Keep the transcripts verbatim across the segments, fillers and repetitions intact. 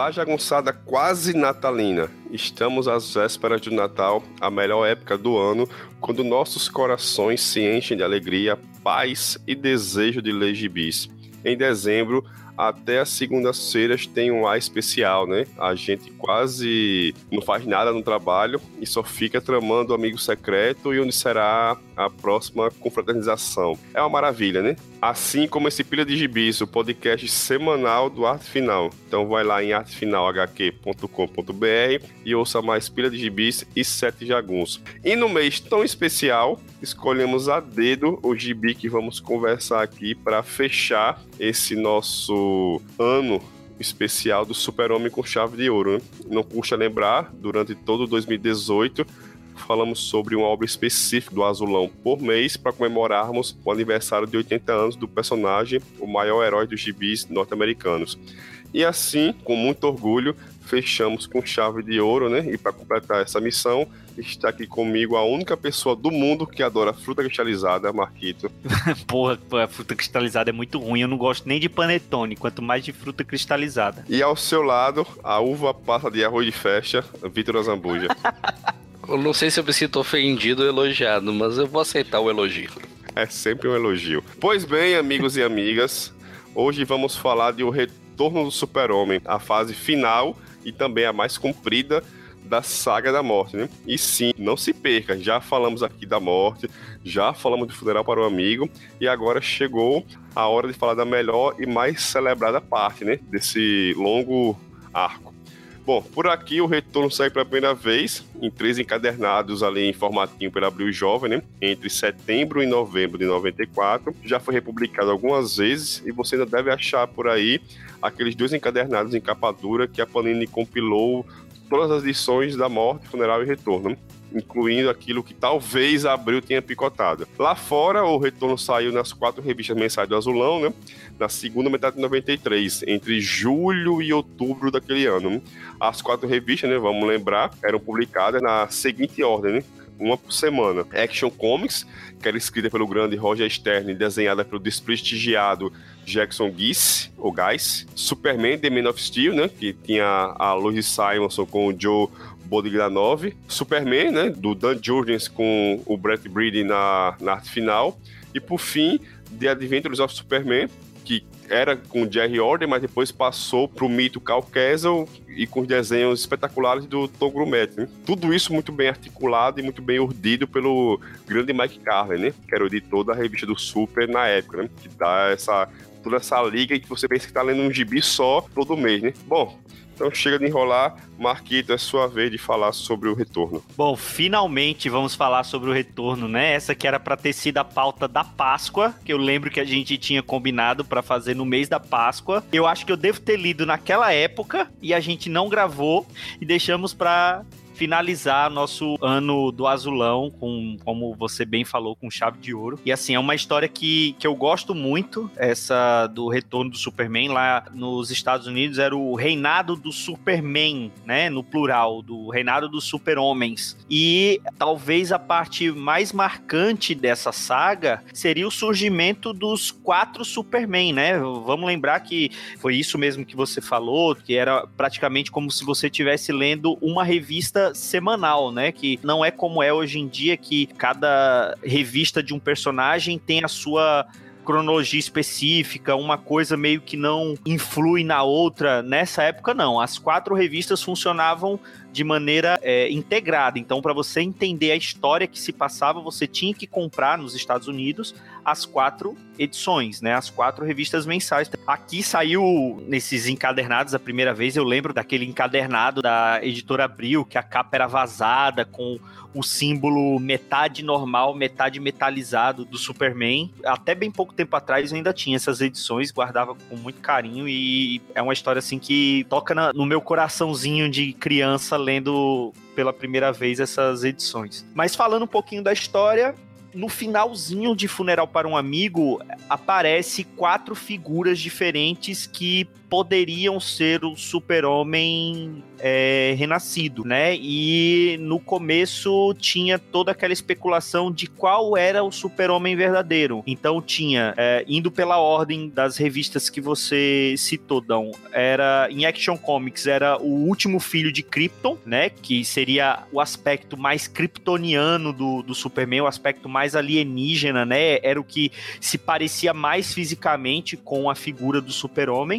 Olá, jagunçada quase natalina. Estamos às vésperas do Natal, a melhor época do ano, quando nossos corações se enchem de alegria, paz e desejo de ler gibis. Em dezembro, até as segundas-feiras tem um ar especial, né? A gente quase não faz nada no trabalho e só fica tramando o amigo secreto e onde será a próxima confraternização. É uma maravilha, né? Assim como esse Pilha de Gibis, o podcast semanal do Arte Final. Então vai lá em arte final h q ponto com ponto b r e ouça mais Pilha de Gibis e Sete Jagunços. E no mês tão especial, escolhemos a dedo o gibi que vamos conversar aqui para fechar esse nosso ano especial do Super-Homem com chave de ouro, né? Não custa lembrar, durante todo dois mil e dezoito, falamos sobre uma obra específica do Azulão por mês para comemorarmos o aniversário de oitenta anos do personagem, o maior herói dos gibis norte-americanos. E assim, com muito orgulho, fechamos com chave de ouro, né? E para completar essa missão, está aqui comigo a única pessoa do mundo que adora fruta cristalizada, Marquito. Porra, a fruta cristalizada é muito ruim, eu não gosto nem de panetone, quanto mais de fruta cristalizada. E ao seu lado, a uva passa de arroz de festa, Vitor Azambuja. Eu não sei se eu me sinto ofendido ou elogiado, mas eu vou aceitar o elogio. É sempre um elogio. Pois bem, amigos e amigas, hoje vamos falar de O Retorno do Super-Homem, a fase final e também a mais comprida da saga da morte, né? E sim, não se perca, já falamos aqui da morte, já falamos de Funeral para o Amigo, e agora chegou a hora de falar da melhor e mais celebrada parte, né? Desse longo arco. Bom, por aqui o Retorno sai pela primeira vez, em três encadernados ali em formatinho pela Abril Jovem, né? Entre setembro e novembro de noventa e quatro. Já foi republicado algumas vezes e você ainda deve achar por aí aqueles dois encadernados em capa dura que a Panini compilou todas as edições da Morte, Funeral e Retorno, né? Incluindo aquilo que talvez a Abril tenha picotado. Lá fora, o Retorno saiu nas quatro revistas mensais do Azulão, né? Na segunda metade de noventa e três, entre julho e outubro daquele ano, né? As quatro revistas, né, vamos lembrar, eram publicadas na seguinte ordem, né? Uma por semana. Action Comics, que era escrita pelo grande Roger Stern e desenhada pelo desprestigiado Jackson Guice, ou Guice. Superman, The Man of Steel, né, que tinha a Lois Simonson com o Joe Bodiglianov. Superman, né, do Dan Jurgens com o Brett Breeden na, na arte final. E por fim, The Adventures of Superman, que era com Jerry Order, mas depois passou pro mito Cal Kesel e com os desenhos espetaculares do Tom Grummett, né? Tudo isso muito bem articulado e muito bem urdido pelo grande Mike Carlin, né? Que era o editor da revista do Super na época, né? Que dá essa, toda essa liga que você pensa que tá lendo um gibi só todo mês, né? Bom, então chega de enrolar. Marquito, é sua vez de falar sobre o Retorno. Bom, finalmente vamos falar sobre o Retorno, né? Essa que era pra ter sido a pauta da Páscoa, que eu lembro que a gente tinha combinado pra fazer no mês da Páscoa. Eu acho que eu devo ter lido naquela época e a gente não gravou e deixamos pra finalizar nosso ano do Azulão, com, como você bem falou, com chave de ouro. E assim, é uma história que, que eu gosto muito, essa do Retorno do Superman. Lá nos Estados Unidos era o Reinado do Superman, né, no plural, do Reinado dos Super-Homens. E talvez a parte mais marcante dessa saga seria o surgimento dos quatro Superman, né? Vamos lembrar que foi isso mesmo que você falou, que era praticamente como se você estivesse lendo uma revista semanal, né? Que não é como é hoje em dia, que cada revista de um personagem tem a sua cronologia específica, uma coisa meio que não influi na outra. Nessa época, não. As quatro revistas funcionavam de maneira é, integrada. Então, para você entender a história que se passava, você tinha que comprar nos Estados Unidos as quatro edições, né? As quatro revistas mensais. Aqui saiu nesses encadernados a primeira vez. Eu lembro daquele encadernado da editora Abril, que a capa era vazada, com o símbolo metade normal, metade metalizado do Superman. Até bem pouco tempo atrás eu ainda tinha essas edições, guardava com muito carinho, e é uma história assim que toca na, no meu coraçãozinho de criança lendo pela primeira vez essas edições. Mas falando um pouquinho da história, no finalzinho de Funeral para um Amigo, aparece quatro figuras diferentes que poderiam ser o Super-Homem é, renascido, né? E no começo tinha toda aquela especulação de qual era o Super-Homem verdadeiro. Então tinha, é, indo pela ordem das revistas que você citou, Dão, era, em Action Comics, era o último filho de Krypton, né? Que seria o aspecto mais kryptoniano do, do Superman, o aspecto mais alienígena, né? Era o que se parecia mais fisicamente com a figura do Super-Homem.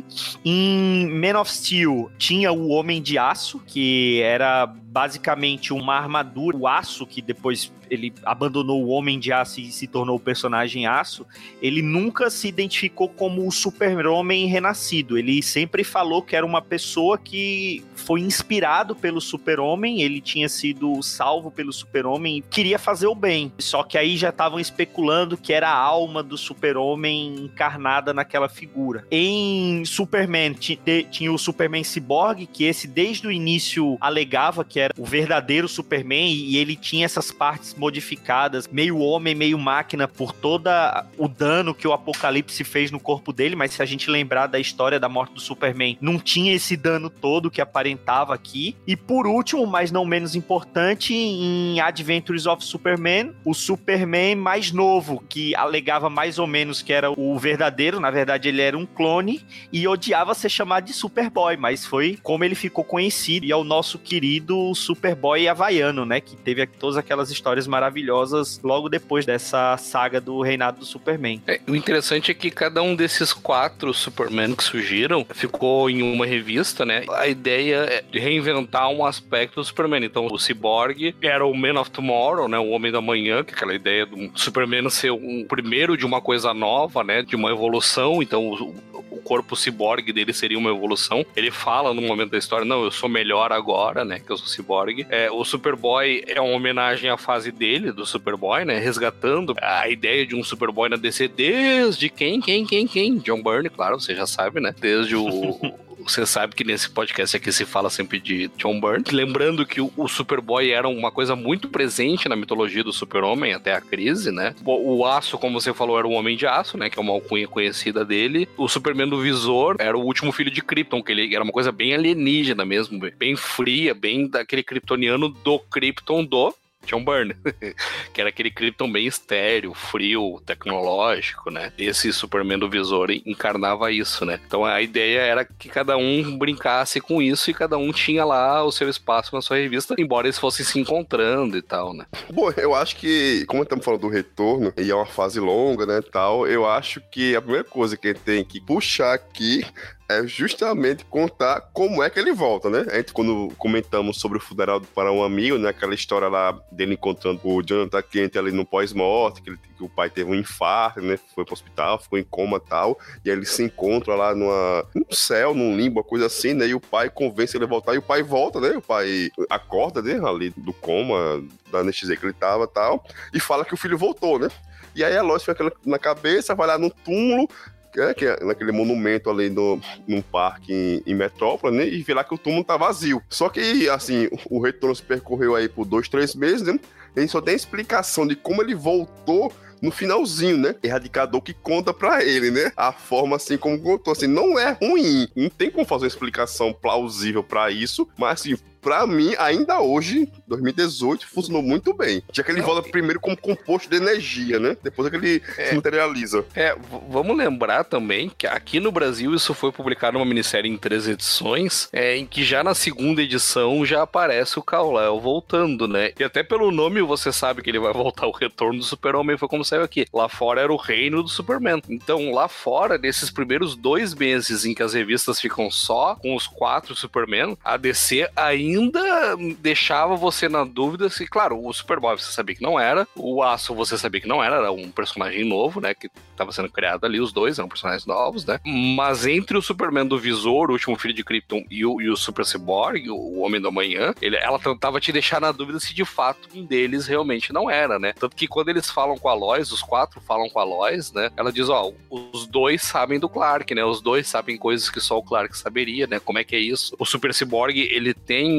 Em Man of Steel tinha o Homem de Aço, que era basicamente uma armadura, o aço, que depois ele abandonou o Homem de Aço e se tornou o personagem Aço. Ele nunca se identificou como o Super-Homem renascido. Ele sempre falou que era uma pessoa que foi inspirado pelo Super-Homem, ele tinha sido salvo pelo Super-Homem e queria fazer o bem. Só que aí já estavam especulando que era a alma do Super-Homem encarnada naquela figura. Em Superman tinha o Superman Cyborg, que esse desde o início alegava que era o verdadeiro Superman, e ele tinha essas partes modificadas, meio homem, meio máquina, por todo o dano que o Apocalipse fez no corpo dele. Mas se a gente lembrar da história da morte do Superman, não tinha esse dano todo que aparentava aqui. E por último, mas não menos importante, em Adventures of Superman, o Superman mais novo, que alegava mais ou menos que era o verdadeiro. Na verdade, ele era um clone e odiava ser chamado de Superboy, mas foi como ele ficou conhecido, e é o nosso querido Superboy havaiano, né, que teve todas aquelas histórias maravilhosas logo depois dessa saga do reinado do Superman. É, o interessante é que cada um desses quatro Superman que surgiram ficou em uma revista, né? A ideia é de reinventar um aspecto do Superman. Então, o Cyborg era o Man of Tomorrow, né? O Homem da Manhã, que é aquela ideia do Superman ser um primeiro de uma coisa nova, né? De uma evolução. Então, o, o corpo ciborgue dele seria uma evolução. Ele fala no momento da história, não, eu sou melhor agora, né? Que eu sou ciborgue. É, o Superboy é uma homenagem à fase dele, do Superboy, né? Resgatando a ideia de um Superboy na D C desde quem, quem, quem, quem? John Byrne, claro, você já sabe, né? Desde o... Você sabe que nesse podcast aqui se fala sempre de John Byrne. Lembrando que o, o Superboy era uma coisa muito presente na mitologia do Super-Homem até a crise, né? O, o Aço, como você falou, era o Homem de Aço, né? Que é uma alcunha conhecida dele. O Superman do Visor era o último filho de Krypton, que ele era uma coisa bem alienígena mesmo, bem fria, bem daquele kryptoniano do Krypton do John Byrne, que era aquele Krypton bem estéreo, frio, tecnológico, né? Esse Superman do Visor encarnava isso, né? Então a ideia era que cada um brincasse com isso e cada um tinha lá o seu espaço na sua revista, embora eles fossem se encontrando e tal, né? Bom, eu acho que, como estamos falando do retorno, e é uma fase longa, né, tal, eu acho que a primeira coisa que a gente tem que puxar aqui é justamente contar como é que ele volta, né? A gente, quando comentamos sobre o funeral para um amigo, né? Aquela história lá dele encontrando o Jonathan Kent ali no pós-morte, que, ele, que o pai teve um infarto, né? Foi pro hospital, ficou em coma e tal, e aí ele se encontra lá numa, num céu, num limbo, uma coisa assim, né? E o pai convence ele a voltar, e o pai volta, né? O pai acorda, né? Ali do coma, da anestesia que ele tava e tal, e fala que o filho voltou, né? E aí a Lois fica na cabeça, vai lá no túmulo, É, que é naquele monumento ali no, num parque em, em Metrópole, né? E vê lá que o túmulo tá vazio. Só que, assim, o, o retorno se percorreu aí por dois, três meses, né? A gente só tem explicação de como ele voltou no finalzinho, né? Erradicador que conta pra ele, né? A forma assim como contou, assim, não é ruim. Não tem como fazer uma explicação plausível pra isso, mas assim, pra mim, ainda hoje, dois mil e dezoito, funcionou muito bem. Já que ele Não, volta primeiro como composto de energia, né? Depois é que ele é, se materializa. É, v- vamos lembrar também que aqui no Brasil isso foi publicado numa minissérie em três edições, é, em que já na segunda edição já aparece o Kal-El voltando, né? E até pelo nome você sabe que ele vai voltar. O retorno do Super-Homem foi como saiu aqui. Lá fora era o reino do Superman. Então lá fora, nesses primeiros dois meses em que as revistas ficam só com os quatro Superman, a D C ainda ainda deixava você na dúvida se, claro, o Superboy você sabia que não era, o Aço você sabia que não era, era um personagem novo, né, que estava sendo criado ali, os dois eram personagens novos, né, mas entre o Superman do Visor, o último filho de Krypton, e o, e o Super Cyborg, o Homem da Manhã, ele, ela tentava te deixar na dúvida se de fato um deles realmente não era, né, tanto que quando eles falam com a Lois, os quatro falam com a Lois, né, ela diz, ó, os dois sabem do Clark, né, os dois sabem coisas que só o Clark saberia, né, como é que é isso, o Super Cyborg, ele tem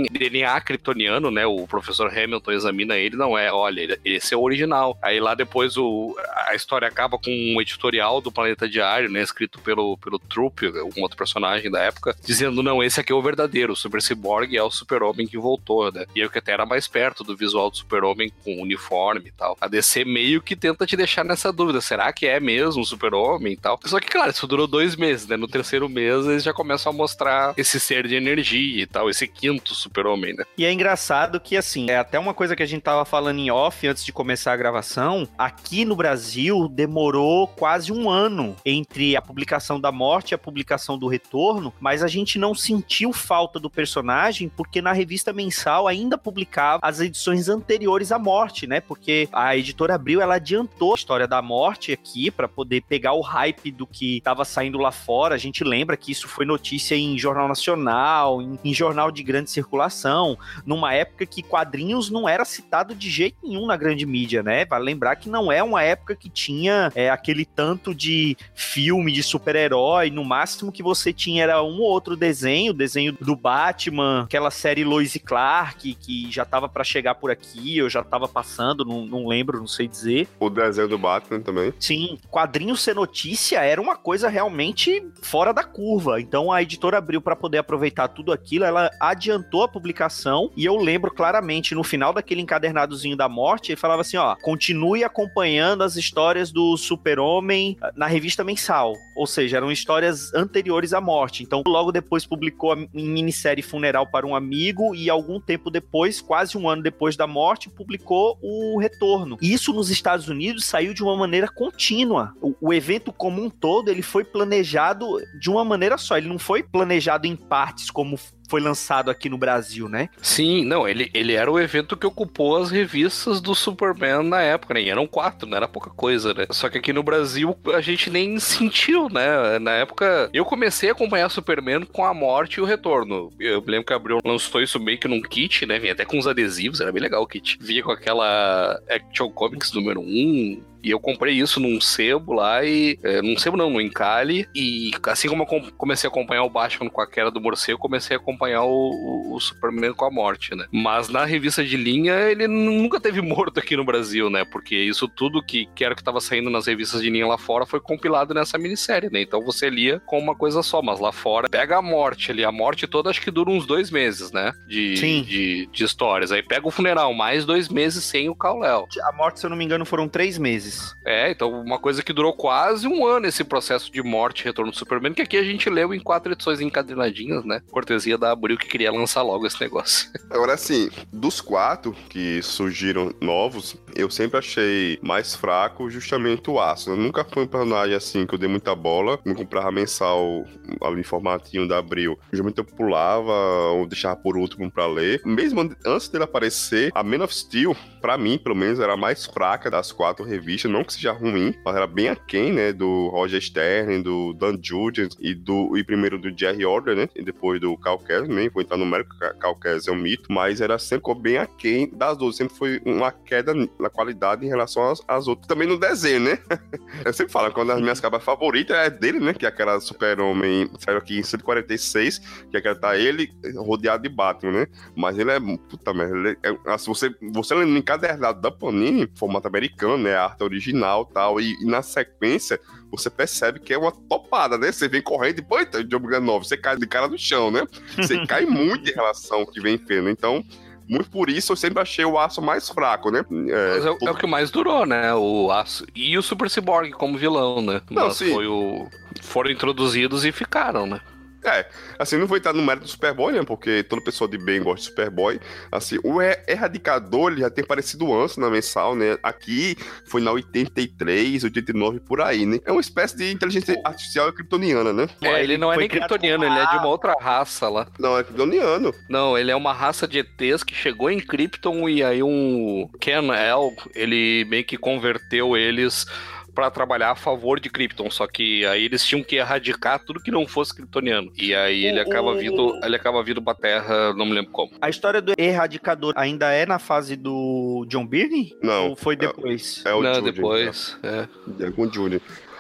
D N A kryptoniano, né? O professor Hamilton examina ele, não é, olha, ele, esse é o original. Aí lá depois o, a história acaba com um editorial do Planeta Diário, né? Escrito pelo, pelo Troop, um outro personagem da época, dizendo, não, esse aqui é o verdadeiro, o Super Cyborg é o Super-Homem que voltou, né? E aí o que até era mais perto do visual do Super-Homem com uniforme e tal. A D C meio que tenta te deixar nessa dúvida, será que é mesmo o Super-Homem e tal? Só que, claro, isso durou dois meses, né? No terceiro mês eles já começam a mostrar esse ser de energia e tal, esse quinto Super-Homem, né? E é engraçado que, assim, é até uma coisa que a gente tava falando em off antes de começar a gravação, aqui no Brasil demorou quase um ano entre a publicação da morte e a publicação do retorno, mas a gente não sentiu falta do personagem porque na revista mensal ainda publicava as edições anteriores à morte, né? Porque a editora Abril, ela adiantou a história da morte aqui para poder pegar o hype do que tava saindo lá fora. A gente lembra que isso foi notícia em jornal nacional, em, em jornal de grande circulação, numa época que quadrinhos não era citado de jeito nenhum na grande mídia, né? Vale lembrar que não é uma época que tinha é, aquele tanto de filme de super-herói, no máximo que você tinha era um ou outro desenho, desenho do Batman, aquela série Lois e Clark, que já tava pra chegar por aqui, eu já tava passando, não, não lembro, não sei dizer. O desenho do Batman também. Sim, quadrinho ser notícia era uma coisa realmente fora da curva, então a editora Abril, para poder aproveitar tudo aquilo, ela adiantou a publicação, e eu lembro claramente, no final daquele encadernadozinho da morte, ele falava assim, ó, continue acompanhando as histórias do Super-Homem na revista mensal, ou seja, eram histórias anteriores à morte, então logo depois publicou a minissérie Funeral para um Amigo, e algum tempo depois, quase um ano depois da morte, publicou o Retorno. E isso nos Estados Unidos saiu de uma maneira contínua. O, o evento como um todo, ele foi planejado de uma maneira só, ele não foi planejado em partes como foi lançado aqui no Brasil, né? Sim, não, ele, ele era o evento que ocupou as revistas do Superman na época, né? E eram quatro, não era pouca coisa, né? Só que aqui no Brasil a gente nem sentiu, né? Na época, eu comecei a acompanhar Superman com a morte e o retorno. Eu lembro que a Abril lançou isso meio que num kit, né? Vinha até com uns adesivos, era bem legal o kit. Vinha com aquela Action Comics número um... E eu comprei isso num sebo lá e... É, num sebo não, no Encalhe. E assim como eu comecei a acompanhar o Batman com a queda do morcego, comecei a acompanhar o, o, o Superman com a morte, né? Mas na revista de linha, ele nunca teve morto aqui no Brasil, né? Porque isso tudo que, que era que estava saindo nas revistas de linha lá fora foi compilado nessa minissérie, né? Então você lia com uma coisa só, mas lá fora pega a morte ali. A morte toda acho que dura uns dois meses, né? De, Sim. de, de histórias. Aí pega o funeral, mais dois meses sem o Kal-El. A morte, se eu não me engano, foram três meses. É, então uma coisa que durou quase um ano esse processo de morte e retorno do Superman, que aqui a gente leu em quatro edições encadernadinhas, né? Cortesia da Abril, que queria lançar logo esse negócio. Agora, assim, dos quatro que surgiram novos, eu sempre achei mais fraco justamente o Aço. Eu nunca fui um personagem assim que eu dei muita bola. Eu comprava mensal ali, formatinho da Abril. Geralmente eu pulava ou deixava por último pra ler. Mesmo antes dele aparecer, a Man of Steel, pra mim, pelo menos, era a mais fraca das quatro revistas. Não que seja ruim, mas era bem aquém, né? Do Roger Stern, do Dan Jurgens e, do, e primeiro do Jerry Order, né? E depois do Cal Kesel, nem vou entrar no mérito, Cal Kesel é um mito, mas era sempre bem aquém das outras. Sempre foi uma queda na qualidade em relação às, às outras. Também no desenho, né? Eu sempre falo, quando as minhas capas favoritas é dele, né? Que é aquela Super-Homem, saiu aqui em cento e quarenta e seis, que é aquela tá ele rodeado de Batman, né? Mas ele é, puta merda, ele é, assim, você, você lendo encadernado da Panini, formato americano, né? A arte original e tal, e, e na sequência você percebe que é uma topada, né? Você vem correndo e, pô, então, Diogo Novo, você cai de cara no chão, né? Você cai muito em relação ao que vem fazendo. Então, muito por isso eu sempre achei o Aço mais fraco, né? É, Mas é, o, é o que mais durou, né? O Aço e o Super Cyborg como vilão, né? Não, Mas sim. Foi o... foram introduzidos e ficaram, né? É, assim, não vou entrar no mérito do Superboy, né, porque toda pessoa de bem gosta de Superboy. Assim, o Erradicador, ele já tem aparecido antes na mensal, né, aqui foi na oitenta e três, oitenta e nove, por aí, né. É uma espécie de inteligência artificial kryptoniana, né. É, ele não é nem kryptoniano, ele é de uma outra raça lá. Não, é kryptoniano. Não, ele é uma raça de E Tês que chegou em Krypton e aí um Ken-El, ele meio que converteu eles pra trabalhar a favor de Krypton, só que aí eles tinham que erradicar tudo que não fosse kryptoniano. E aí ele o, acaba o... vindo, ele acaba vindo pra Terra, não me lembro como. A história do Erradicador ainda é na fase do John Byrne? Não. Ou foi depois? É, é o não, Judy, depois, né? é. É com o Judy.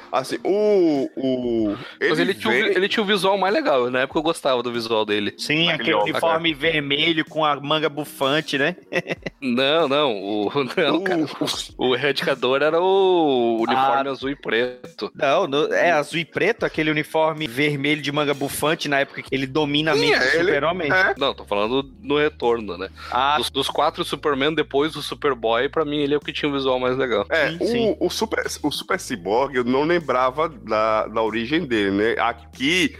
Assim, o... o ele Mas ele, vem... tinha, o- ele tinha o visual mais legal. Na época eu gostava do visual dele. Sim, Aquele aquele óculos, uniforme vermelho com a manga bufante, né? Não, não. O, não, o- cara, o erradicador era o uniforme Ah. azul e preto. Não, no- é azul e preto, aquele uniforme vermelho de manga bufante na época que ele domina a Sim, mente do ele- Super-Homem. é. Não, tô falando no retorno, né? Ah, Dos, dos quatro Superman, depois do Superboy, pra mim ele é o que tinha o visual mais legal. É, Sim, o, sim. o Super, o Super Cyborg, eu não lembrava da, da origem dele, né? Aqui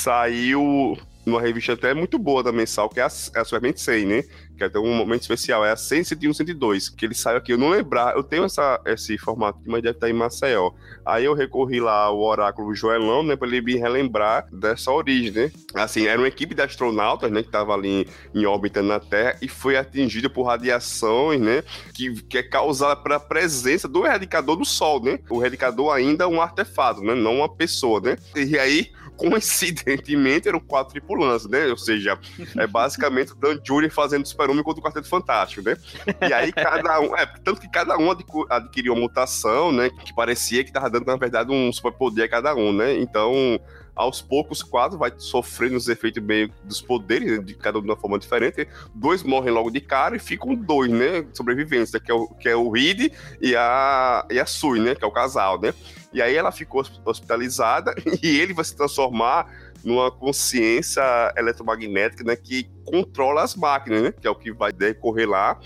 saiu numa revista até muito boa da mensal, que é a, é a Superman cem, né? Que é até um momento especial, é a cem, cento e um, cento e dois, que ele saiu aqui. Eu não lembrar, eu tenho essa, esse formato, mas deve estar em Maceió. Aí eu recorri lá ao oráculo Joelão, né, pra ele me relembrar dessa origem, né? Assim, era uma equipe de astronautas, né, que tava ali em órbita na Terra e foi atingida por radiações, né, que, que é causada pela presença do erradicador do Sol, né? O erradicador ainda é um artefato, né, não uma pessoa, né? E aí, coincidentemente, eram quatro tripulantes, né? Ou seja, é basicamente o Dan Jury fazendo Super-Homem contra o Quarteto Fantástico, né? E aí cada um... É, tanto que cada um adqu- adquiriu uma mutação, né? Que parecia que tava dando, na verdade, um superpoder a cada um, né? Então, aos poucos, quatro vai sofrendo os efeitos meio dos poderes, né? De cada um de uma forma diferente. Dois morrem logo de cara e ficam dois, né? Sobreviventes, né? Que é o, que é o Reed e a, e a Sue, né? Que é o casal, né? E aí ela ficou hospitalizada e ele vai se transformar numa consciência eletromagnética, né, que controla as máquinas, né, que é o que vai decorrer lá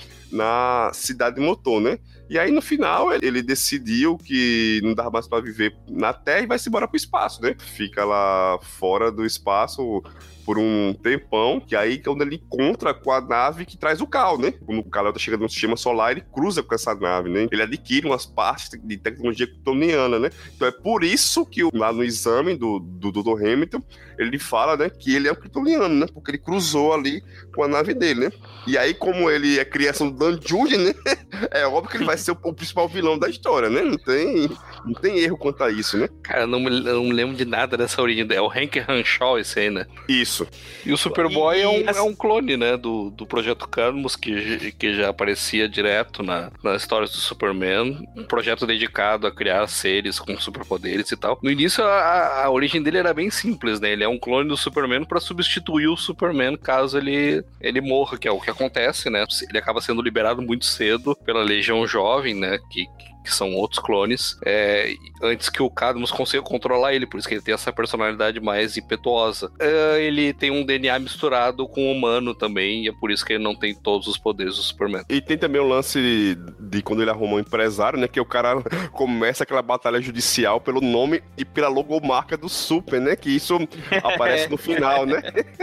na cidade de Motor, né? E aí, no final, ele, ele decidiu que não dava mais para viver na Terra e vai se embora pro espaço, né? Fica lá fora do espaço por um tempão, que aí é onde ele encontra com a nave que traz o Kal, né? Quando o Kal tá chegando no sistema solar, ele cruza com essa nave, né? Ele adquire umas partes de tecnologia kryptoniana, né? Então é por isso que lá no exame do, do doutor Hamilton, ele fala, né, que ele é um kryptoniano, né? Porque ele cruzou ali com a nave dele, né? E aí, como ele é criação do Dan Jude, né? É óbvio que ele vai ser o, o principal vilão da história, né? Não tem, não tem erro quanto a isso, né? Cara, eu não me, eu não me lembro de nada dessa origem. É o Hank Henshaw esse aí, né? Isso. E o Superboy E- é, um, assim- é um clone, né, do, do Projeto Cadmus, que, que já aparecia direto na, nas histórias do Superman. Um projeto dedicado a criar seres com superpoderes e tal. No início, a, a origem dele era bem simples, né? Ele é um clone do Superman para substituir o Superman caso ele, ele morra, que é o que acontece, né? Ele acaba sendo liberado muito cedo pela Legião Jovem, né? Que, que são outros clones, é, antes que o Cadmus consiga controlar ele, por isso que ele tem essa personalidade mais impetuosa. É, ele tem um D N A misturado com o humano também, e é por isso que ele não tem todos os poderes do Superman. E tem também o lance de quando ele arruma um empresário, né? Que o cara começa aquela batalha judicial pelo nome e pela logomarca do Super, né? Que isso aparece no final, né?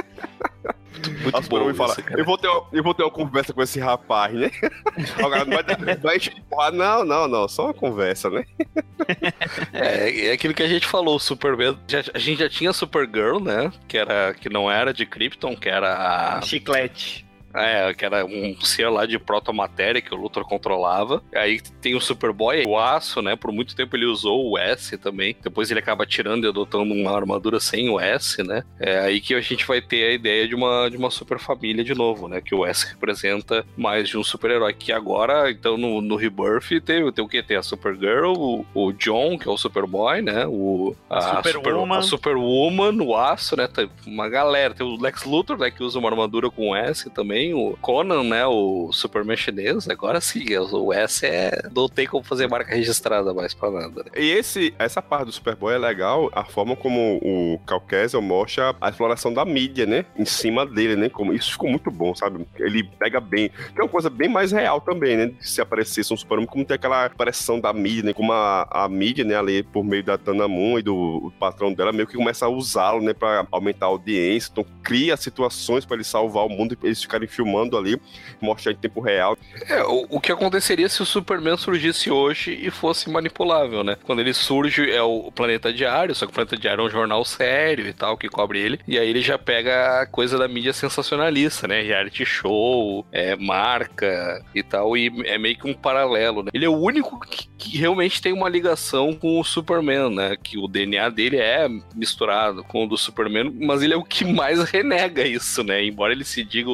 Muito A Superwoman bom fala, isso, cara. eu vou, ter uma, eu vou ter uma conversa com esse rapaz, né? O cara não vai, dar- vai encher de porrada. Não, não, não, só uma conversa, né? É, é aquilo que a gente falou, o Superman, já- a gente já tinha a Supergirl, né, que, era, que não era de Krypton, que era a... chiclete. É, que era um ser lá de protomatéria que o Luthor controlava. Aí tem o Superboy, o aço, né? Por muito tempo ele usou o S também. Depois ele acaba tirando e adotando uma armadura sem o S, né? É aí que a gente vai ter a ideia de uma, de uma super família de novo, né? Que o S representa mais de um super-herói. Que agora, então, no, no Rebirth, tem, tem o quê? Tem a Supergirl, o, o John, que é o Superboy, né? O, a, Superwoman. Super, a Superwoman, o aço, né? Tem uma galera. Tem o Lex Luthor, né? Que usa uma armadura com S também. O Conan, né, o Superman chinês, agora sim, o S é... não tem como fazer marca registrada mais pra nada, né? E esse, essa parte do Superboy é legal, a forma como o Cal Kesel mostra a exploração da mídia, né, em cima dele, né, como, isso ficou muito bom, sabe? Ele pega bem, que é uma coisa bem mais real também, né, se aparecesse um Superman, como tem aquela pressão da mídia, né, como a, a mídia, né, ali por meio da Tana Moon e do, do patrão dela, meio que começa a usá-lo, né, pra aumentar a audiência, então cria situações pra ele salvar o mundo e eles ficarem filmando ali, mostrar em tempo real. É, o, o que aconteceria se o Superman surgisse hoje e fosse manipulável, né? Quando ele surge é o Planeta Diário, só que o Planeta Diário é um jornal sério e tal, que cobre ele, e aí ele já pega a coisa da mídia sensacionalista, né? Reality show, é, marca e tal, e é meio que um paralelo, né? Ele é o único que, que realmente tem uma ligação com o Superman, né? Que o D N A dele é misturado com o do Superman, mas ele é o que mais renega isso, né? Embora ele se diga o Superman,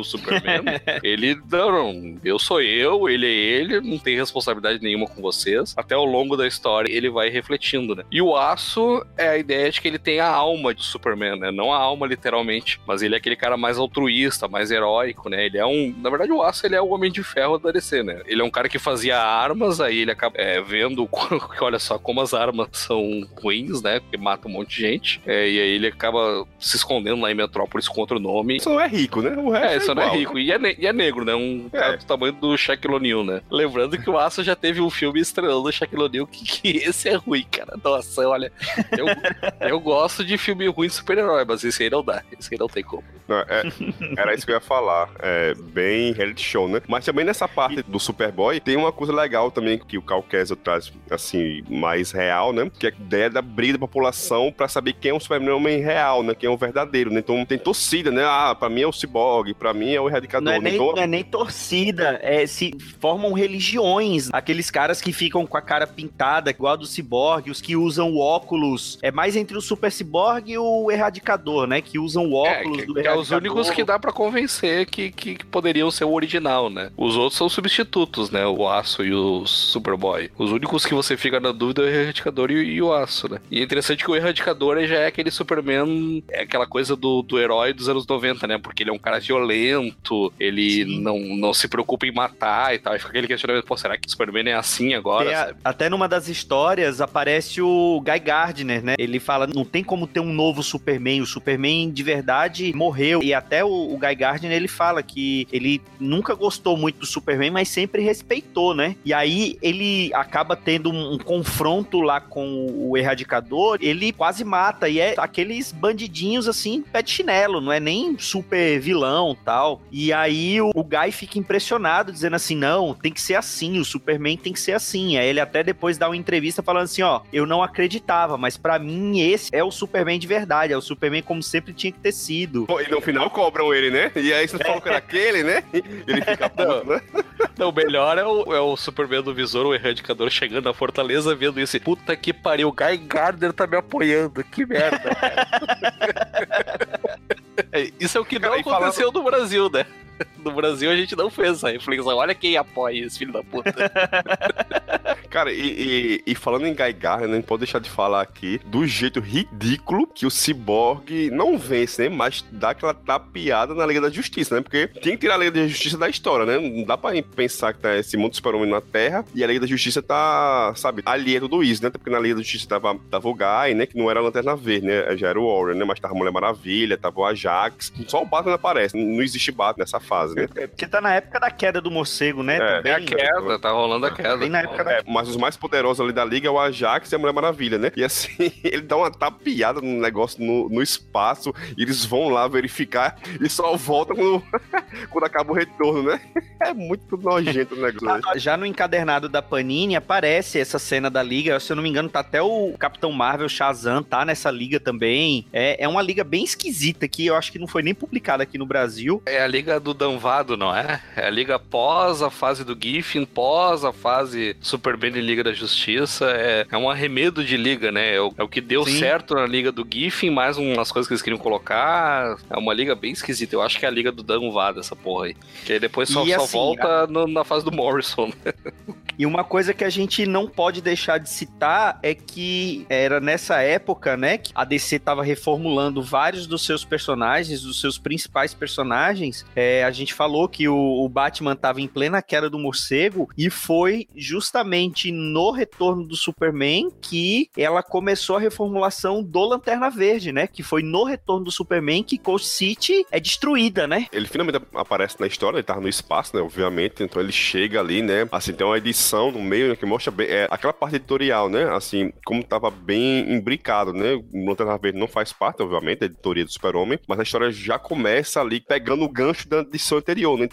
Superman, ele, não, não, eu sou eu, ele é ele, não tem responsabilidade nenhuma com vocês. Até ao longo da história, ele vai refletindo, né? E o Aço é a ideia de que ele tem a alma do Superman, né? Não a alma literalmente, mas ele é aquele cara mais altruísta, mais heróico, né? Ele é um... Na verdade, o Aço, ele é o Homem de Ferro da D C, né? Ele é um cara que fazia armas, aí ele acaba é, vendo que, olha só, como as armas são ruins, né? Porque mata um monte de gente. É, e aí ele acaba se escondendo lá em Metrópolis com outro nome. Isso não é rico, né? O resto é, é isso igual, não é rico. Né? E, é ne- e é negro, né? Um é. cara do tamanho do Shaquille O'Neal, né? Lembrando que o Aço já teve um filme estrelando o Shaquille O'Neal, que, que esse é ruim, cara. Nossa, olha, eu, eu gosto de filme ruim de super-herói, mas esse aí não dá. Esse aí não tem como. Não, é, era isso que eu ia falar. É bem reality show, né? Mas também nessa parte do Superboy, tem uma coisa legal também que o Cal Kesel traz, assim, mais real, né? Que é a ideia da briga da população pra saber quem é um Superman real, né? Quem é o verdadeiro, né? Então tem torcida, né? Ah, pra mim é o Cyborg, pra mim é o Erradicador. Não é nem, então... não é nem torcida, é, se formam religiões. Aqueles caras que ficam com a cara pintada, igual a do Cyborg, os que usam óculos. É mais entre o Super Cyborg e o Erradicador, né? Que usam o óculos é, que, do que Erradicador. É os únicos que dá pra convencer que, que, que poderiam ser o original, né? Os outros são substitutos, né? O Aço e o Superboy. Os únicos que você fica na dúvida é o Erradicador e, e o Aço, né? E é interessante que o Erradicador já é aquele Superman, é aquela coisa do, do herói dos anos noventa, né? Porque ele é um cara violento, ele não, não se preocupa em matar e tal. E fica aquele questionamento, pô, será que o Superman é assim agora? A, até numa das histórias aparece o Guy Gardner, né? Ele fala, não tem como ter um novo Superman. O Superman de verdade morreu. E até o, o Guy Gardner, ele fala que ele nunca gostou muito do Superman, mas sempre respeitou, né? E aí ele acaba tendo um, um confronto lá com o Erradicador, ele quase mata, e é aqueles bandidinhos assim, pé de chinelo, não é nem super vilão tal. E aí o, o Guy fica impressionado, dizendo assim, não, tem que ser assim, o Superman tem que ser assim. Aí ele até depois dá uma entrevista falando assim, ó, eu não acreditava, mas pra mim esse é o Superman de verdade, é o Superman como sempre tinha que ter sido. E no final cobram ele, né? E aí você é. falou que era aquele, né? Ele fica puto, né? Não, o melhor é o, é o Superman do Visor, o Erradicador, chegando na Fortaleza, vendo isso. Puta que pariu, o Guy Gardner tá me apoiando, que merda, cara. Isso é o que não aconteceu falando... no Brasil, né? No Brasil a gente não fez essa reflexão. Olha quem apoia esse filho da puta. Cara, e, e, e falando em Guy Gardner, não pode deixar de falar aqui do jeito ridículo que o Cyborg não vence, né? Mas dá aquela tapeada na Liga da Justiça, né? Porque tem que tirar a Liga da Justiça da história, né? Não dá pra pensar que tá esse mundo super-homem na Terra e a Liga da Justiça tá, sabe, ali é tudo isso, né? Porque na Liga da Justiça tava, tava o Guy, né? Que não era a Lanterna Verde, né? Já era o Warrior, né? Mas tava a Mulher Maravilha, tava o Ajax. Só o Batman aparece. Não existe Batman nessa fase, né? É porque tá na época da queda do morcego, né? É, é a queda, tá rolando a queda. Bem na época da... é, mas os mais poderosos ali da Liga é o Ajax e a Mulher Maravilha, né? E assim, ele dá uma tapeada no negócio no, no espaço, e eles vão lá verificar e só voltam quando, quando acaba o retorno, né? É muito nojento o negócio. Já no encadernado da Panini aparece essa cena da Liga, se eu não me engano tá até o Capitão Marvel, Shazam, tá nessa Liga também. É, é uma Liga bem esquisita que eu acho que não foi nem publicada aqui no Brasil. É a Liga do Danvado, não é? É a Liga pós a fase do Giffen, pós a fase Superman e Liga da Justiça. É, é um arremedo de Liga, né? É o, é o que deu Sim. certo na Liga do Giffen, mais umas coisas que eles queriam colocar. É uma Liga bem esquisita. Eu acho que é a Liga do Danvado, essa porra aí. Que aí depois só, e, só assim, volta a... no, na fase do Morrison. E uma coisa que a gente não pode deixar de citar é que era nessa época, né, que a D C tava reformulando vários dos seus personagens, dos seus principais personagens. É, a gente falou que o, o Batman tava em plena queda do morcego, e foi justamente no retorno do Superman que ela começou a reformulação do Lanterna Verde, né, que foi no retorno do Superman que Coast City é destruída, né. Ele finalmente aparece na história, ele tava no espaço, né, obviamente, então ele chega ali, né, assim, tem uma edição no meio, né, que mostra bem, é, aquela parte editorial, né, assim, como tava bem imbricado, né, o Lanterna Verde não faz parte, obviamente, da editoria do Super-Homem, mas a história já começa ali pegando o gancho da edição anterior, né, então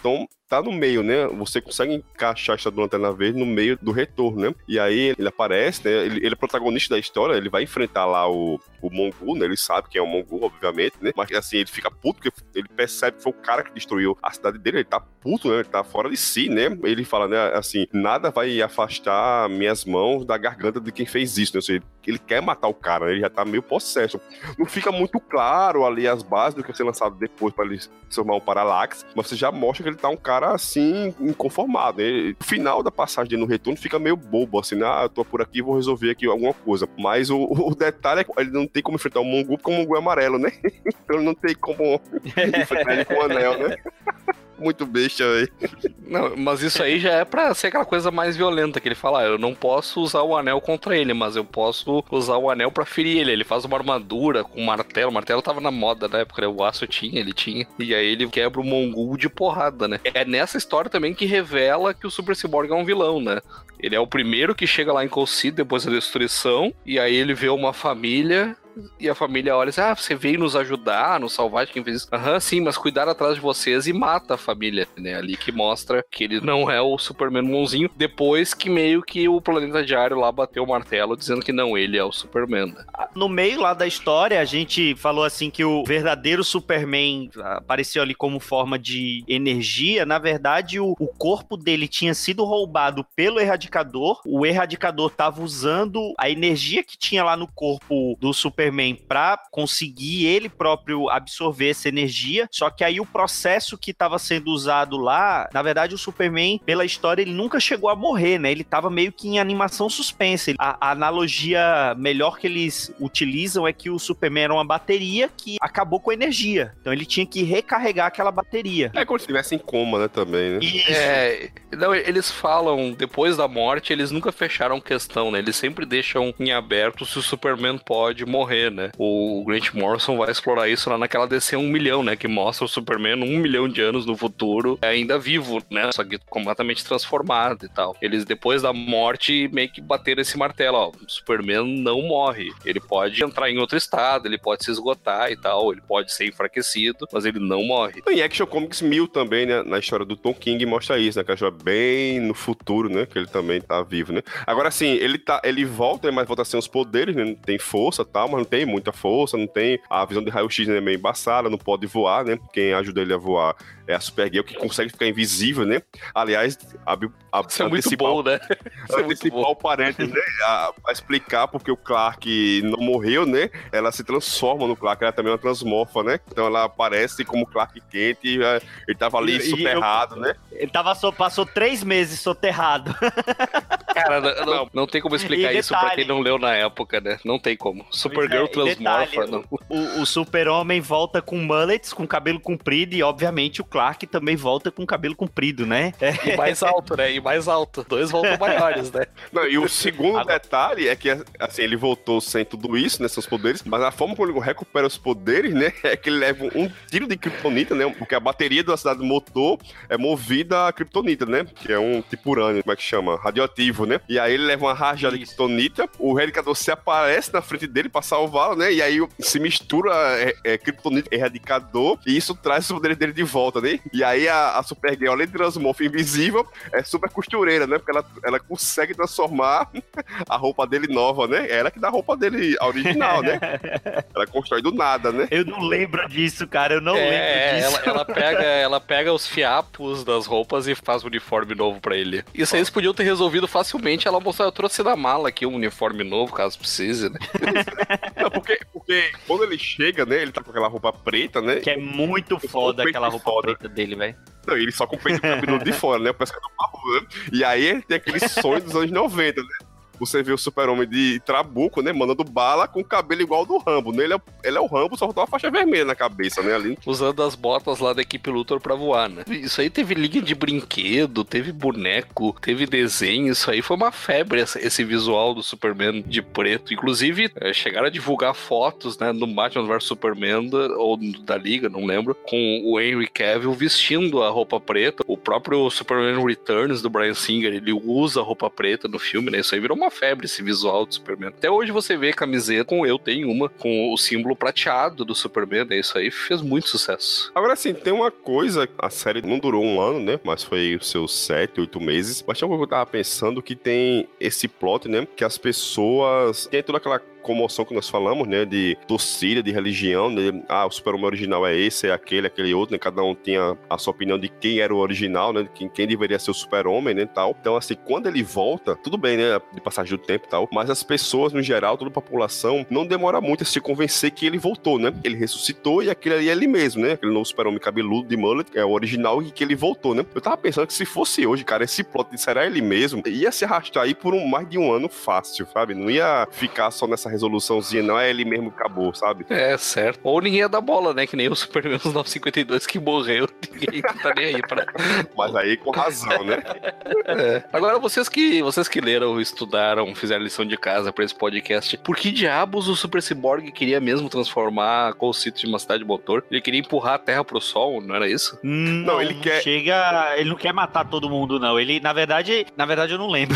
tá no meio, né? Você consegue encaixar a história do Lanterna Verde no meio do retorno, né? E aí ele aparece, né? Ele, ele é protagonista da história, ele vai enfrentar lá o, o Mongul, né? Ele sabe quem é o Mongul, obviamente, né? Mas assim, ele fica puto, porque ele percebe que foi o cara que destruiu a cidade dele, ele tá puto, né? Ele tá fora de si, né? Ele fala, né? Assim, nada vai afastar minhas mãos da garganta de quem fez isso, né? Ou seja, ele quer matar o cara, né? Ele já tá meio possesso. Não fica muito claro ali as bases do que vai ser lançado depois pra ele se formar um Parallax, mas você já mostra que ele tá um cara, assim, inconformado, né? O final da passagem dele no retorno fica meio bobo, assim, né? Ah, eu tô por aqui, vou resolver aqui alguma coisa. Mas o, o detalhe é que ele não tem como enfrentar o Mongul, porque o Mongul é amarelo, né? Então ele não tem como enfrentar ele com o anel, né? Muito besta, velho. Não, mas isso aí já é pra ser aquela coisa mais violenta, que ele fala, ah, eu não posso usar o anel contra ele, mas eu posso usar o anel pra ferir ele. Ele faz uma armadura com um martelo, o martelo tava na moda na época, né? O aço tinha, ele tinha, e aí ele quebra o Mongul de porrada, né? É nessa história também que revela que o Super Cyborg é um vilão, né? Ele é o primeiro que chega lá em Cold City depois da destruição, e aí ele vê uma família... E a família olha assim, ah, você veio nos ajudar, nos salvar de quem fez isso. Aham, sim, mas cuidar atrás de vocês e mata a família, né? Ali que mostra que ele não é o Superman bonzinho. Depois que meio que o Planeta Diário lá bateu o martelo dizendo que não, ele é o Superman, né? No meio lá da história, a gente falou assim que o verdadeiro Superman apareceu ali como forma de energia. Na verdade, o, o corpo dele tinha sido roubado pelo Erradicador. O Erradicador estava usando a energia que tinha lá no corpo do Superman para conseguir ele próprio absorver essa energia, só que aí o processo que estava sendo usado lá, na verdade o Superman, pela história, ele nunca chegou a morrer, né? Ele estava meio que em animação suspensa. A, a analogia melhor que eles utilizam é que o Superman era uma bateria que acabou com a energia, então ele tinha que recarregar aquela bateria. É como se estivesse em coma, né, também, né? Isso. É, não, eles falam, depois da morte, eles nunca fecharam questão, né? Eles sempre deixam em aberto se o Superman pode morrer, né? O Grant Morrison vai explorar isso lá naquela D C um milhão, né? Que mostra o Superman um milhão de anos no futuro, ainda vivo, né? Só que completamente transformado e tal. Eles, depois da morte, meio que bateram esse martelo, ó. O Superman não morre. Ele pode entrar em outro estado, ele pode se esgotar e tal, ele pode ser enfraquecido, mas ele não morre. Em Action Comics mil também, né? Na história do Tom King mostra isso, né? Que é bem no futuro, né? Que ele também tá vivo, né? Agora, assim, ele, tá, ele volta, mas volta sem os poderes, né? Não tem força e tal, mas não tem muita força, não tem... A visão de raio-x, né, é meio embaçada, não pode voar, né? Quem ajuda ele a voar é a Supergirl, que consegue ficar invisível, né? Aliás, a, a, isso é muito bom, né? Isso é muito bom. O parênteses, né? A, a explicar porque o Clark não morreu, né? Ela se transforma no Clark, ela também é uma transmorfa, né? Então ela aparece como Clark Kent e ele tava ali e, soterrado, e eu, né? Ele tava, passou três meses soterrado. Cara, não, não, não tem como explicar isso pra quem não leu na época, né? Não tem como. Supergirl é, transmorfa, não. O, o Super-Homem volta com mullets, com cabelo comprido, e obviamente o Clark também volta com cabelo comprido, né? E mais alto, né? E mais alto. Dois voltam maiores, né? Não, e o segundo Agora... detalhe é que, assim, ele voltou sem tudo isso, né? Seus poderes, mas a forma como ele recupera os poderes, né? É que ele leva um tiro de kryptonita, né? Porque a bateria da cidade do motor é movida a kryptonita, né? Que é um tipo urânio, como é que chama? Radioativo, né? E aí ele leva uma rajada de kryptonita, o Erradicador se aparece na frente dele pra salvá-lo, né? E aí se mistura é, é, kryptonita e Erradicador, e isso traz os poderes dele de volta, né? E aí a, a Supergirl, além de transmorfa invisível, é super costureira, né? Porque ela, ela consegue transformar a roupa dele nova, né? É ela que dá a roupa dele original, né? Ela constrói do nada, né? Eu não lembro disso, cara. Eu não é, lembro disso. Ela, ela, pega, ela pega os fiapos das roupas e faz um uniforme novo pra ele. Isso aí eles podiam ter resolvido facilmente. Ela mostrou, eu trouxe na mala aqui um uniforme novo, caso precise, né? Não, porque, porque quando ele chega, né? Ele tá com aquela roupa preta, né? Que é muito foda aquela roupa foda. preta dele, velho. Não, ele só com o peito cabeludo de fora, né? O pescador parrudo, né? E aí ele tem aquele sonho dos anos noventa, né? Você vê o Super-Homem de trabuco, né? Mandando bala com o cabelo igual ao do Rambo, né? Ele é, ele é o Rambo, só faltou uma faixa vermelha na cabeça, né? Ali. Usando as botas lá da equipe Luthor pra voar, né? Isso aí teve linha de brinquedo, teve boneco, teve desenho. Isso aí foi uma febre, esse visual do Superman de preto. Inclusive, é, chegaram a divulgar fotos, né? No Batman versus. Superman, ou da Liga, não lembro, com o Henry Cavill vestindo a roupa preta. O próprio Superman Returns do Bryan Singer, ele usa a roupa preta no filme, né? Isso aí virou uma uma febre esse visual do Superman. Até hoje você vê camiseta, com eu tenho uma, com o símbolo prateado do Superman, né? Isso aí fez muito sucesso. Agora, assim, tem uma coisa, a série não durou um ano, né? Mas foi os seus sete, oito meses. Mas tinha uma coisa que eu tava pensando que tem esse plot, né? Que as pessoas... Tem toda aquela comoção que nós falamos, né, de torcida, de religião, né, ah, o Super-Homem original é esse, é aquele, aquele outro, né, cada um tinha a sua opinião de quem era o original, né, de quem, quem deveria ser o Super-Homem, né, tal. Então, assim, quando ele volta, tudo bem, né, de passagem do tempo e tal, mas as pessoas, no geral, toda a população, não demora muito a se convencer que ele voltou, né, ele ressuscitou e aquele ali é ele mesmo, né, aquele novo Super-Homem cabeludo de mullet, é o original e que ele voltou, né. Eu tava pensando que se fosse hoje, cara, esse plot de será ele mesmo, ia se arrastar aí por um, mais de um ano fácil, sabe, não ia ficar só nessa resoluçãozinha, não é ele mesmo que acabou, sabe? É, certo. Ou ninguém ia dar bola, né? Que nem o Superman dos novecentos e cinquenta e dois que morreu. Ninguém tá nem aí pra... Mas aí com razão, né? É. Agora, vocês que, vocês que leram, estudaram, fizeram lição de casa pra esse podcast, por que diabos o Super Cyborg queria mesmo transformar Cold City em uma cidade motor? Ele queria empurrar a Terra pro Sol, não era isso? Não, não ele quer... Chega... Ele não quer matar todo mundo, não. Ele, na verdade... Na verdade, eu não lembro.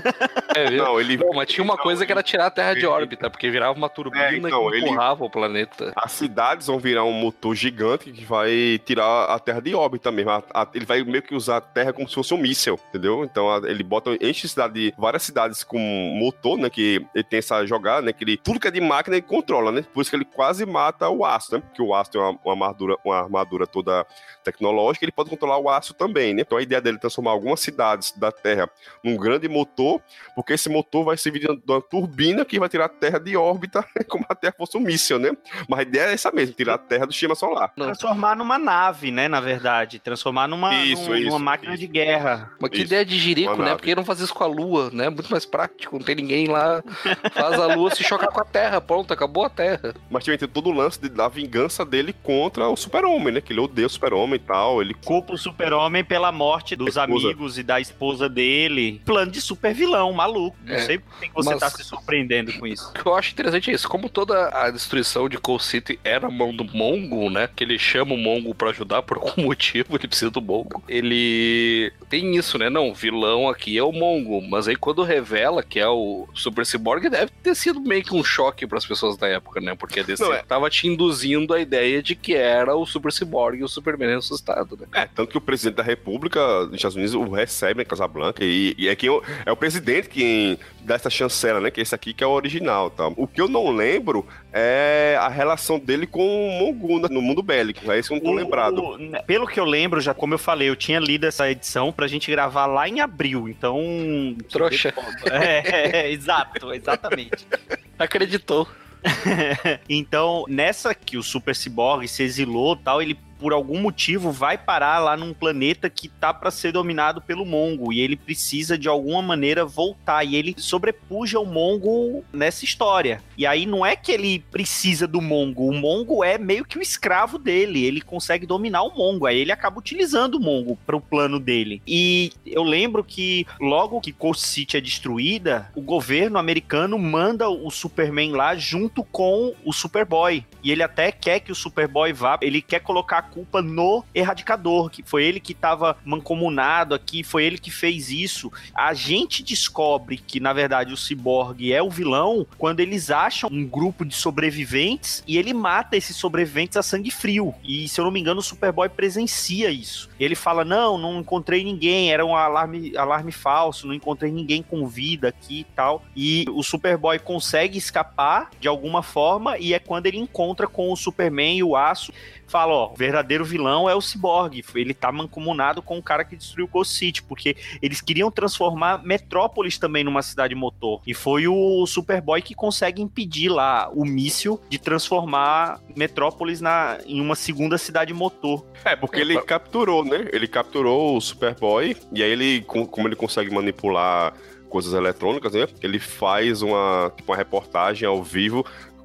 É, não, ele... Não, mas tinha uma coisa que era tirar a Terra de órbita, porque virava uma turbina é, então, que empurrava ele... o planeta. As cidades vão virar um motor gigante que vai tirar a Terra de órbita mesmo. A, a, ele vai meio que usar a Terra como se fosse um míssil, entendeu? Então a, ele bota, enche cidade de, várias cidades com motor, né? Que ele tem essa jogada, né? Que ele, tudo que é de máquina ele controla, né? Por isso que ele quase mata o aço, né? Porque o aço tem uma, uma, armadura, uma armadura toda tecnológica, ele pode controlar o aço também, né? Então a ideia dele é transformar algumas cidades da Terra num grande motor, porque esse motor vai servir de uma turbina que vai tirar a Terra de órbita, como a Terra fosse um míssil, né? Mas a ideia é essa mesmo, tirar a Terra do sistema solar. Transformar numa nave, né, na verdade. Transformar numa, isso, num, isso, numa máquina isso. de guerra. Mas que isso. ideia de jirico, né? Porque não fazer isso com a Lua, né? Muito mais prático, não tem ninguém lá. Faz a Lua se chocar com a Terra, pronto, acabou a Terra. Mas também tem todo o lance de, da vingança dele contra o Super-Homem, né? Que ele odeia o Super-Homem e tal. Ele culpa o Super-Homem pela morte dos amigos e da esposa dele. Plano de super vilão, maluco. Não é, sei por que você mas... tá se surpreendendo com isso. O que eu acho interessante é isso. Como toda a destruição de Cold City era a mão do Mongo, né? Que ele chama o Mongo pra ajudar por algum motivo, ele precisa do Mongo. Ele tem isso, né? Não, o vilão aqui é o Mongo. Mas aí quando revela que é o Super Cyborg, deve ter sido meio que um choque pras pessoas da época, né? Porque a D C Não, é. tava te induzindo a ideia de que era o Super Cyborg e o Superman ressuscitado, né? É, tanto que o presidente da República dos Estados Unidos o recebe em Casablanca e, e é, quem, é o presidente quem dá essa chancela, né? Que esse aqui que é o original, tá? O que eu não lembro é a relação dele com o Mongu no mundo bélico. É isso que eu não tô o, lembrado. O, pelo que eu lembro, já como eu falei, eu tinha lido essa edição pra gente gravar lá em abril, então... Trouxa. É, é, exato, exatamente. Acreditou. Então, nessa que o Super Cyborg se exilou e tal, ele por algum motivo vai parar lá num planeta que tá pra ser dominado pelo Mongo, e ele precisa de alguma maneira voltar, e ele sobrepuja o Mongo nessa história. E aí não é que ele precisa do Mongo, o Mongo é meio que o escravo dele, ele consegue dominar o Mongo, aí ele acaba utilizando o Mongo pro plano dele. E eu lembro que logo que Cold City é destruída, o governo americano manda o Superman lá junto com o Superboy, e ele até quer que o Superboy vá, ele quer colocar a culpa no Erradicador, que foi ele que estava mancomunado aqui, foi ele que fez isso. A gente descobre que, na verdade, o Cyborg é o vilão quando eles acham um grupo de sobreviventes e ele mata esses sobreviventes a sangue frio. E, se eu não me engano, o Superboy presencia isso. Ele fala, não, não encontrei ninguém, era um alarme, alarme falso, não encontrei ninguém com vida aqui e tal. E o Superboy consegue escapar de alguma forma e é quando ele encontra com o Superman e o Aço, fala, ó, o verdadeiro vilão é o Cyborg, ele tá mancomunado com o cara que destruiu Cold City, porque eles queriam transformar Metrópolis também numa cidade motor, e foi o Superboy que consegue impedir lá o míssil de transformar Metrópolis na, em uma segunda cidade motor. É, porque ele capturou, né, ele capturou o Superboy, e aí ele, como ele consegue manipular coisas eletrônicas, né, ele faz uma, tipo, uma reportagem ao vivo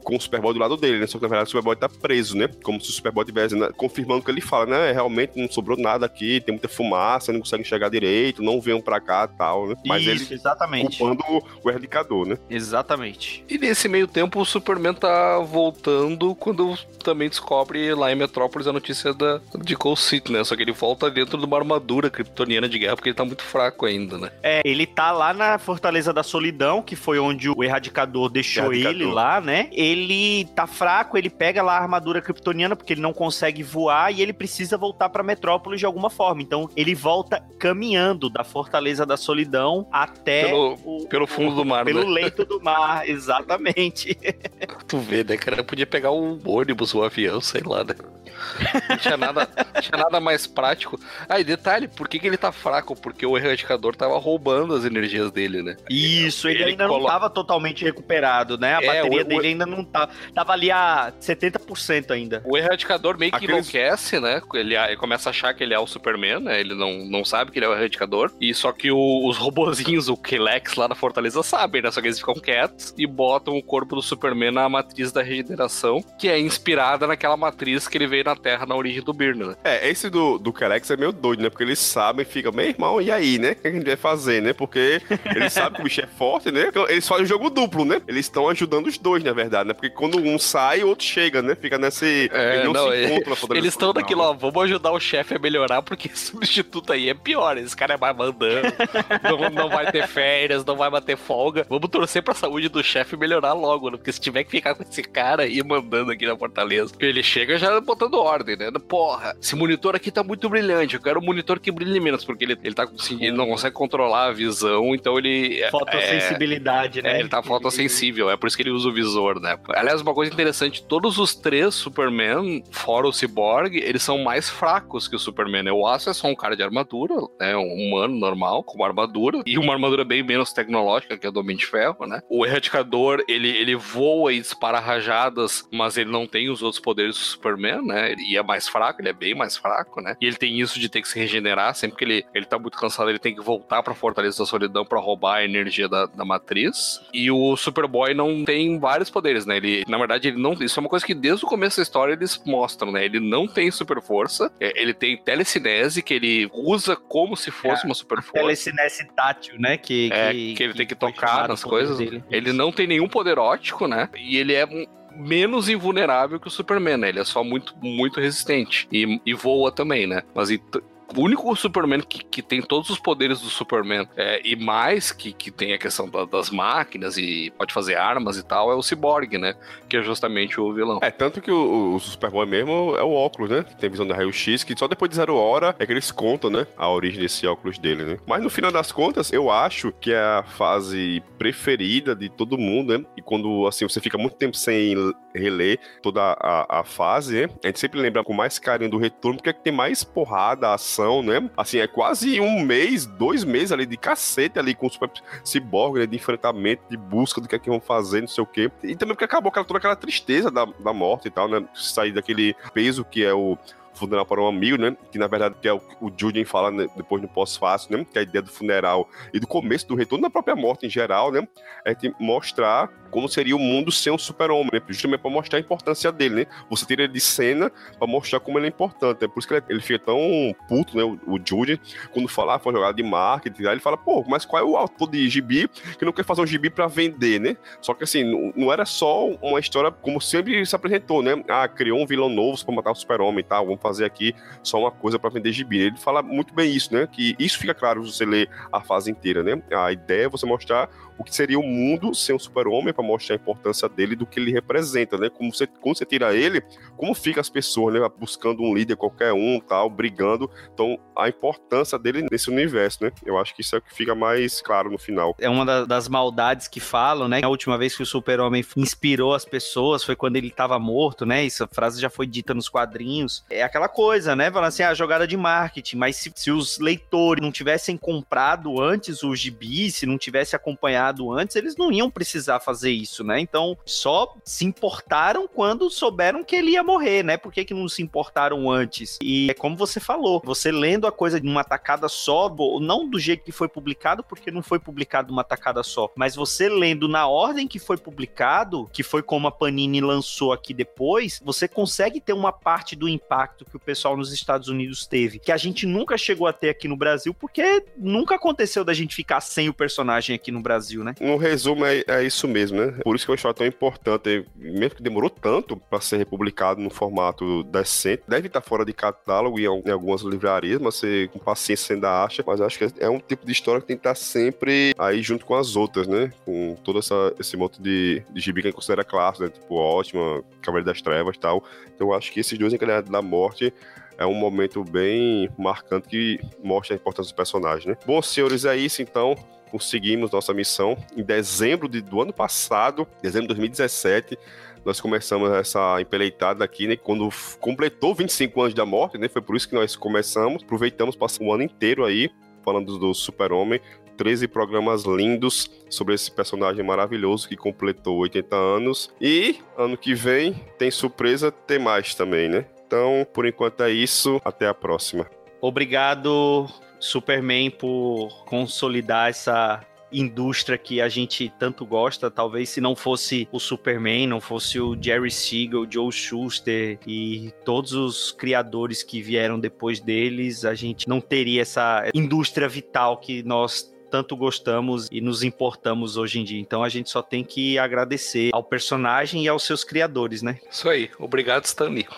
com o Superboy do lado dele, né? Só que na verdade o Superboy tá preso, né? Como se o Superboy tivesse, né? Confirmando o que ele fala, né? Realmente não sobrou nada aqui, tem muita fumaça, não consegue enxergar direito, não venham pra cá e tal, né? Mas Isso, ele exatamente. culpando o, o Erradicador, né? Exatamente. E nesse meio tempo o Superman tá voltando quando também descobre lá em Metrópolis a notícia da, de Cold City, né? Só que ele volta dentro de uma armadura kryptoniana de guerra porque ele tá muito fraco ainda, né? É, ele tá lá na Fortaleza da Solidão, que foi onde o Erradicador deixou Erradicador. ele lá, né? Ele tá fraco, ele pega lá a armadura kryptoniana porque ele não consegue voar e ele precisa voltar pra Metrópolis de alguma forma. Então ele volta caminhando da Fortaleza da Solidão até Pelo, o, pelo fundo do mar, pelo né? leito do mar, exatamente. Tu vê, né, cara? Podia pegar um ônibus, um avião, sei lá, né? Não tinha nada, não tinha nada mais prático. Ah, e detalhe, por que, que ele tá fraco? Porque o Erradicador tava roubando as energias dele, né? Isso, ele, Ele ainda colo- não tava totalmente recuperado, né? A É, bateria o- o- dele ainda não tava. Tava ali a setenta por cento ainda. O Erradicador meio que Aqueles- enlouquece, né? Ele, ele começa a achar que ele é o Superman, né? Ele não, não sabe que ele é o Erradicador. E só que o- os robozinhos, o Kelex lá na Fortaleza sabem, né? Só que eles ficam quietos e botam o corpo do Superman na matriz da regeneração, que é inspirada naquela matriz que ele veio na Terra na origem do Byrne, né? É, esse do, do Kelex é meio doido, né? Porque eles sabem, fica, meu irmão, e aí, né? O que a gente vai fazer, né? Porque eles sabem que o bicho é forte, né? Então, eles fazem o jogo duplo, né? Eles estão ajudando os dois, na verdade, né? Porque quando um sai, o outro chega, né? Fica nesse... É, eles não, não, se é- encontram na Fortaleza Eles estão Solidão, naquilo, né? ó, vamos ajudar o chefe a melhorar, porque esse substituto aí é pior. Esse cara é mais mandando, não, não vai ter férias, não vai bater folga. Vamos torcer pra saúde do chefe melhorar logo, né? Porque se tiver que ficar com esse cara aí mandando aqui na Fortaleza, porque ele chega já botando ordem, né? Porra, esse monitor aqui tá muito brilhante, eu quero um monitor que brilhe menos, porque ele, ele, tá, assim, ele não consegue controlar a visão, então ele... é- Fotossensibilidade, né? É, ele tá fotossensível, é por isso que ele usa o visor, né? Aliás, uma coisa interessante, todos os três Superman, fora o Cyborg, eles são mais fracos que o Superman, né? O Aço é só um cara de armadura, né? Um humano normal, com uma armadura, e uma armadura bem menos tecnológica, que é a do Homem de Ferro, né? O Erradicador, ele, ele voa e dispara rajadas, mas ele não tem os outros poderes do Superman, né? E é mais fraco, ele é bem mais fraco, né? E ele tem isso de ter que se regenerar, sempre que ele, ele tá muito cansado, ele tem que voltar pra Fortaleza da Solidão pra roubar a energia da, da matriz. E o Superboy não tem vários poderes, né? Ele, na verdade, ele não... Isso é uma coisa que desde o começo da história eles mostram, né? Ele não tem super força, é, ele tem telecinese, que ele usa como se fosse É, uma super força. Telecinese tátil, né? Que, É, que, que ele tem que foi tocar chamado nas o poder coisas. dele. Ele não tem nenhum poder ótico, né? E ele é um- menos invulnerável que o Superman, né? Ele é só muito, muito resistente. E, e voa também, né? Mas e t- o único Superman que, que tem todos os poderes do Superman é, e mais que, que tem a questão da- das máquinas e pode fazer armas e tal é o Cyborg, né? Que é justamente o vilão. É, tanto que o, o Superboy mesmo é o óculos, né? Que tem visão de raio-x, que só depois de zero hora é que eles contam, né? A origem desse óculos dele, né? Mas no final das contas, eu acho que é a fase preferida de todo mundo, né? E quando, assim, você fica muito tempo sem reler toda a, a fase, né? A gente sempre lembra com mais carinho do retorno, porque é que tem mais porrada, ação, né? Assim, é quase um mês, dois meses ali de cacete ali com o Super Cyborg, né? De enfrentamento, de busca do que é que vão fazer, não sei o quê. E também porque acabou aquela, toda aquela tristeza da, da morte e tal, né? Sair daquele peso que é o funeral para um amigo, né? Que na verdade que é o, o Julian fala, né? Depois no pós-fácil, né? Que é a ideia do funeral e do começo do retorno da própria morte em geral, né? É de mostrar como seria o mundo sem um super-homem, né? Justamente para mostrar a importância dele, né? Você tira ele de cena para mostrar como ele é importante, né? Por isso que ele, ele fica tão puto, né? O, o Julian, quando falar, foi jogada de marketing, aí ele fala, pô, mas qual é o autor de gibi que não quer fazer um gibi para vender, né? Só que assim, não, não era só uma história como sempre se apresentou, né? Ah, criou um vilão novo para matar o super-homem e tal, vamos fazer aqui só uma coisa para vender gibi. Ele fala muito bem isso, né? Que isso fica claro se você ler a fase inteira, né? A ideia é você mostrar o que seria o mundo sem o super-homem, para mostrar a importância dele, do que ele representa, né? Como você, quando você tira ele, como fica as pessoas, né? Buscando um líder qualquer um, tal, brigando. Então, a importância dele nesse universo, né? Eu acho que isso é o que fica mais claro no final. É uma da- das maldades que falam, né? A última vez que o Super-Homem inspirou as pessoas foi quando ele estava morto, né? Essa frase já foi dita nos quadrinhos. É aquela coisa, né? Falando assim, a jogada de marketing. Mas se, se os leitores não tivessem comprado antes o gibi, se não tivesse acompanhado antes, eles não iam precisar fazer fazer isso, né? Então, só se importaram quando souberam que ele ia morrer, né? Por que que não se importaram antes? E é como você falou, você lendo a coisa numa tacada só, não do jeito que foi publicado, porque não foi publicado numa tacada só, mas você lendo na ordem que foi publicado, que foi como a Panini lançou aqui depois, você consegue ter uma parte do impacto que o pessoal nos Estados Unidos teve, que a gente nunca chegou a ter aqui no Brasil, porque nunca aconteceu da gente ficar sem o personagem aqui no Brasil, né? No resumo, é, é isso mesmo, né? Por isso que eu acho tão importante, mesmo que demorou tanto para ser republicado no formato decente, deve estar fora de catálogo em, em algumas livrarias, mas você com paciência ainda acha, mas acho que é um tipo de história que tem que estar sempre aí junto com as outras, né? Com todo essa, esse monte de, de gibi que a gente considera clássico, né? Tipo Ótima, Cavaleiro das Trevas e tal. Então eu acho que esses dois Encalhados da Morte é um momento bem marcante que mostra a importância dos personagens, né? Bom, senhores, é isso então. Conseguimos nossa missão. Em dezembro de, do ano passado, dezembro de dois mil e dezessete, nós começamos essa empeleitada aqui, né? Quando completou vinte e cinco anos da morte, né? Foi por isso que nós começamos. Aproveitamos, passamos um ano inteiro aí falando do Super-Homem. treze programas lindos sobre esse personagem maravilhoso que completou oitenta anos. E ano que vem tem surpresa, tem mais também, né? Então, por enquanto é isso. Até a próxima. Obrigado, Superman, por consolidar essa indústria que a gente tanto gosta. Talvez se não fosse o Superman, não fosse o Jerry Siegel, Joe Shuster e todos os criadores que vieram depois deles, a gente não teria essa indústria vital que nós tanto gostamos e nos importamos hoje em dia. Então a gente só tem que agradecer ao personagem e aos seus criadores, né? Isso aí. Obrigado, Stan Lee.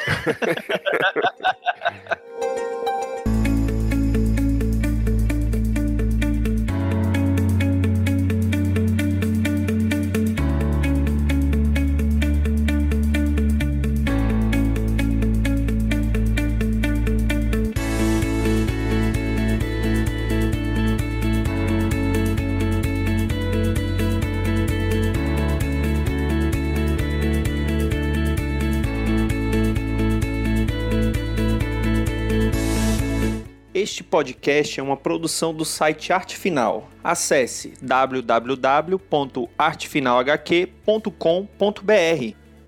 Este podcast é uma produção do site Arte Final. Acesse w w w ponto arte final h q ponto com ponto b r.